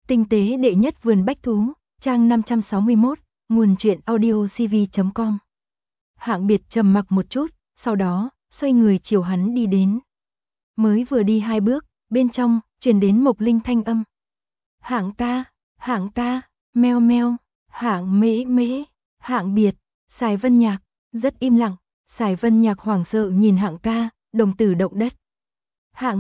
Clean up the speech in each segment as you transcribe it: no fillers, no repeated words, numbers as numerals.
Tinh tế đệ nhất vườn bách thú, trang 561, nguồn truyện audiocv.com. Hạng Biệt trầm mặc một chút, sau đó, xoay người chiều hắn đi đến. Mới vừa đi 2 bước, bên trong, truyền đến Mộc Linh thanh âm. Hạng ca, meo meo, Hạng mễ mễ, Hạng Biệt, Sài Vân Nhạc, rất im lặng, Sài Vân Nhạc hoảng sợ nhìn Hạng ca, đồng tử động đất. Hạng,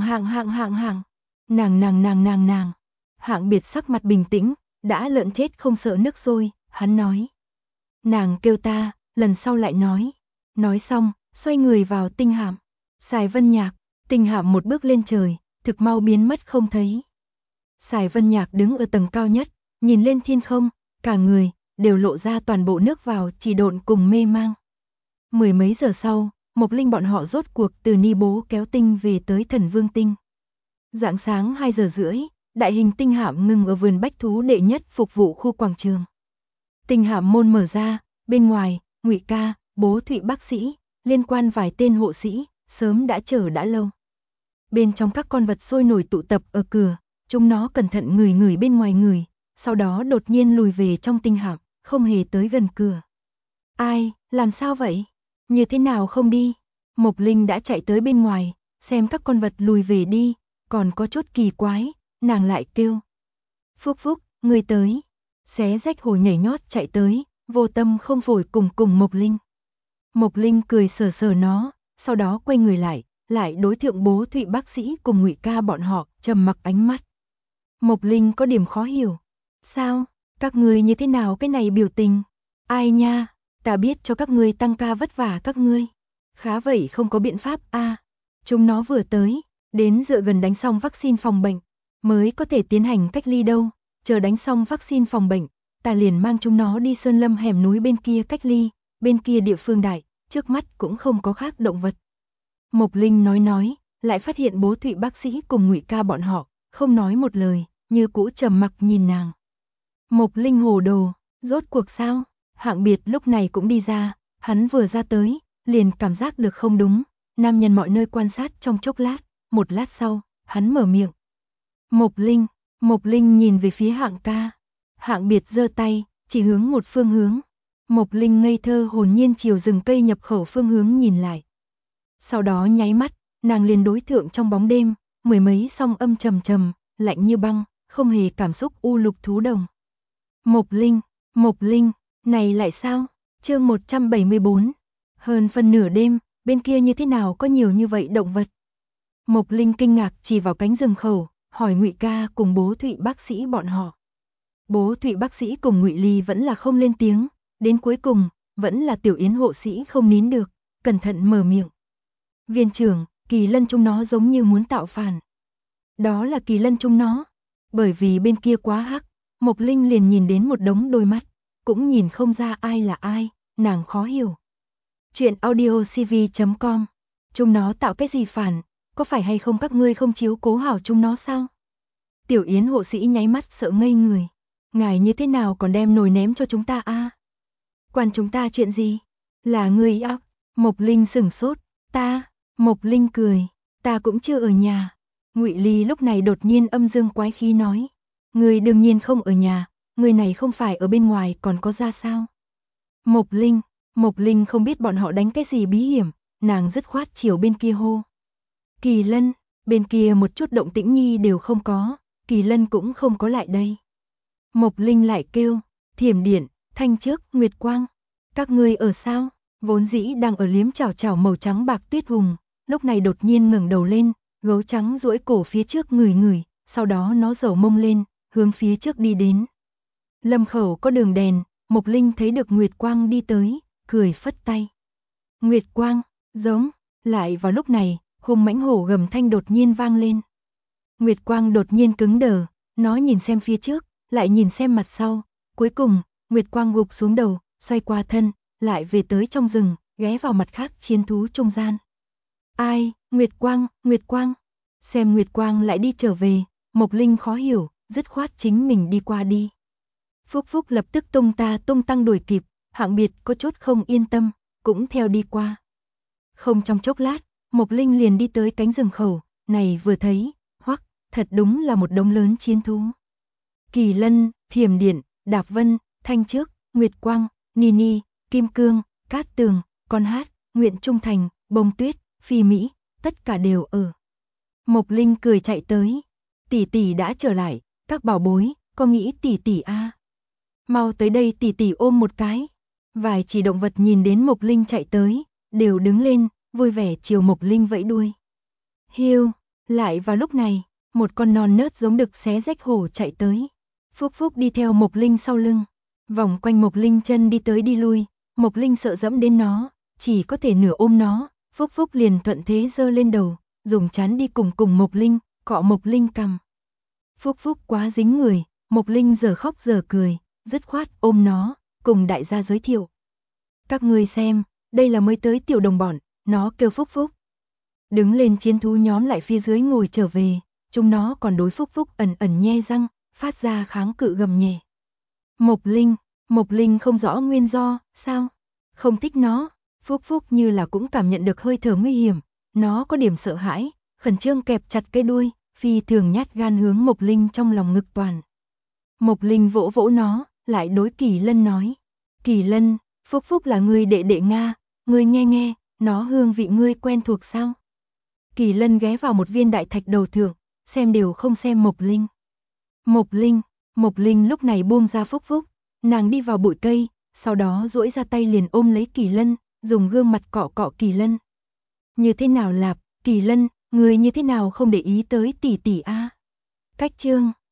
nàng. Hạng Biệt sắc mặt bình tĩnh, đã lợn chết không sợ nước sôi, hắn nói. Nàng kêu ta, lần sau lại nói. Nói xong, xoay người vào tinh hạm. Sài Vân Nhạc, tinh hạm một bước lên trời, thực mau biến mất không thấy. Sài Vân Nhạc đứng ở tầng cao nhất, nhìn lên thiên không, cả người đều lộ ra toàn bộ nước vào chỉ độn cùng mê mang. Mười mấy giờ sau, Mộc Linh bọn họ rốt cuộc từ Ni Bố kéo tinh về tới Thần Vương tinh. Rạng sáng 2 giờ rưỡi, đại hình tinh hạm ngừng ở vườn bách thú đệ nhất phục vụ khu quảng trường. Tinh hạm môn mở ra, bên ngoài, Ngụy Ca, Bố Thụy bác sĩ, liên quan vài tên hộ sĩ, sớm đã chờ đã lâu. Bên trong các con vật sôi nổi tụ tập ở cửa, chúng nó cẩn thận ngửi bên ngoài người, sau đó đột nhiên lùi về trong tinh hạm, không hề tới gần cửa. Ai, làm sao vậy? Như thế nào không đi? Mộc Linh đã chạy tới bên ngoài, xem các con vật lùi về đi, còn có chút kỳ quái, nàng lại kêu. Phúc Phúc, người tới. Xé rách hổ nhảy nhót chạy tới, vô tâm không phổi cùng Mộc Linh. Mộc Linh cười sờ nó, sau đó quay người lại đối thượng Bố Thụy bác sĩ cùng Ngụy Ca bọn họ, trầm mặc ánh mắt. Mộc Linh có điểm khó hiểu. Sao, các ngươi như thế nào cái này biểu tình? Ai nha, ta biết cho các ngươi tăng ca vất vả các ngươi. Khá vậy không có biện pháp a. Chúng nó vừa tới, đến dựa gần đánh xong vaccine phòng bệnh, mới có thể tiến hành cách ly đâu. Chờ đánh xong vaccine phòng bệnh, ta liền mang chúng nó đi Sơn Lâm hẻm núi bên kia cách ly, bên kia địa phương đại, trước mắt cũng không có khác động vật. Mộc Linh nói, lại phát hiện Bố Thụy bác sĩ cùng Ngụy Ca bọn họ, không nói một lời, như cũ trầm mặc nhìn nàng. Mộc Linh hồ đồ, rốt cuộc sao? Hạng Biệt lúc này cũng đi ra, hắn vừa ra tới, liền cảm giác được không đúng, nam nhân mọi nơi quan sát trong chốc lát, một lát sau, hắn mở miệng. Mộc Linh nhìn về phía Hạng ca. Hạng Biệt giơ tay, chỉ hướng một phương hướng. Mộc Linh ngây thơ hồn nhiên chiều rừng cây nhập khẩu phương hướng nhìn lại. Sau đó nháy mắt, nàng liền đối thượng trong bóng đêm, mười mấy song âm trầm, lạnh như băng, không hề cảm xúc u lục thú đồng. Mộc Linh, này lại sao? Chương 174. Hơn phân nửa đêm, bên kia như thế nào có nhiều như vậy động vật? Mộc Linh kinh ngạc chỉ vào cánh rừng khẩu, hỏi Ngụy Ca cùng Bố Thụy bác sĩ bọn họ. Bố Thụy bác sĩ cùng Ngụy Ly vẫn là không lên tiếng, đến cuối cùng, vẫn là Tiểu Yến hộ sĩ không nín được, cẩn thận mở miệng. Viên trưởng, Kỳ Lân chúng nó giống như muốn tạo phản. Đó là Kỳ Lân chúng nó, bởi vì bên kia quá hắc, Mộc Linh liền nhìn đến một đống đôi mắt, cũng nhìn không ra ai là ai, nàng khó hiểu. Chuyện audiocv.com. Chúng nó tạo cái gì phản, có phải hay không các ngươi không chiếu cố hảo chúng nó sao? Tiểu Yến hộ sĩ nháy mắt sợ ngây người. Ngài như thế nào còn đem nồi ném cho chúng ta a? Quan chúng ta chuyện gì? Là ngươi ác? Mộc Linh sửng sốt. Ta, Mộc Linh cười, ta cũng chưa ở nhà. Ngụy Ly lúc này đột nhiên âm dương quái khí nói. Ngươi đương nhiên không ở nhà, người này không phải ở bên ngoài còn có ra sao? Mộc Linh không biết bọn họ đánh cái gì bí hiểm, nàng dứt khoát chiều bên kia hô. Kỳ Lân, bên kia một chút động tĩnh nhi đều không có, Kỳ Lân cũng không có lại đây. Mộc Linh lại kêu, Thiểm Điện, Thanh Trước, Nguyệt Quang, các ngươi ở sao? Vốn dĩ đang ở liếm chảo màu trắng bạc Tuyết Hùng, lúc này đột nhiên ngẩng đầu lên, gấu trắng duỗi cổ phía trước ngửi, sau đó nó dầu mông lên, hướng phía trước đi đến. Lâm khẩu có đường đèn, Mộc Linh thấy được Nguyệt Quang đi tới, cười phất tay. Nguyệt Quang, giống, lại vào lúc này, hùng mãnh hổ gầm thanh đột nhiên vang lên. Nguyệt Quang đột nhiên cứng đờ, nó nhìn xem phía trước, lại nhìn xem mặt sau, cuối cùng, Nguyệt Quang gục xuống đầu, xoay qua thân, lại về tới trong rừng, ghé vào mặt khác chiến thú trung gian. Ai, Nguyệt Quang, xem Nguyệt Quang lại đi trở về, Mộc Linh khó hiểu, dứt khoát chính mình đi qua đi. Phúc Phúc lập tức tung tăng đuổi kịp, Hạng Biệt có chút không yên tâm, cũng theo đi qua. Không trong chốc lát, Mộc Linh liền đi tới cánh rừng khẩu, này vừa thấy, hoắc, thật đúng là một đống lớn chiến thú. Kỳ Lân, Thiểm Điện, Đạp Vân, Thanh Trước, Nguyệt Quang, Nini, Kim Cương, Cát Tường, Con Hát, Nguyện Trung Thành, Bông Tuyết, Phi Mỹ, tất cả đều ở. Mộc Linh cười chạy tới. Tỷ tỷ đã trở lại, các bảo bối, có nghĩ tỷ tỷ a? Mau tới đây tỷ tỷ ôm một cái. Vài chỉ động vật nhìn đến Mộc Linh chạy tới, đều đứng lên, vui vẻ chiều Mộc Linh vẫy đuôi. Hiu, lại vào lúc này, một con non nớt giống đực xé rách hổ chạy tới. Phúc Phúc đi theo Mộc Linh sau lưng, vòng quanh Mộc Linh chân đi tới đi lui, Mộc Linh sợ dẫm đến nó, chỉ có thể nửa ôm nó, Phúc Phúc liền thuận thế giơ lên đầu, dùng chán đi cùng Mộc Linh, cọ Mộc Linh cằm. Phúc Phúc quá dính người, Mộc Linh giờ khóc giờ cười, dứt khoát ôm nó, cùng đại gia giới thiệu. Các ngươi xem, đây là mới tới tiểu đồng bọn, nó kêu Phúc Phúc. Đứng lên chiến thú nhóm lại phía dưới ngồi trở về, chúng nó còn đối Phúc Phúc ẩn ẩn nhe răng, phát ra kháng cự gầm nhẹ. Mộc Linh không rõ nguyên do, sao? Không thích nó, Phúc Phúc như là cũng cảm nhận được hơi thở nguy hiểm, nó có điểm sợ hãi, khẩn trương kẹp chặt cái đuôi, phi thường nhát gan hướng Mộc Linh trong lòng ngực toàn. Mộc Linh vỗ vỗ nó, lại đối Kỳ Lân nói. Kỳ Lân, Phúc Phúc là người đệ đệ Nga, ngươi nghe nghe, nó hương vị ngươi quen thuộc sao? Kỳ Lân ghé vào một viên đại thạch đầu thượng, xem đều không xem Mộc Linh. Mộc Linh lúc này buông ra Phúc Phúc, nàng đi vào bụi cây, sau đó duỗi ra tay liền ôm lấy Kỳ Lân, dùng gương mặt cọ cọ Kỳ Lân. Như thế nào lạp, Kỳ Lân, người như thế nào không để ý tới tỷ tỷ a? Cách chương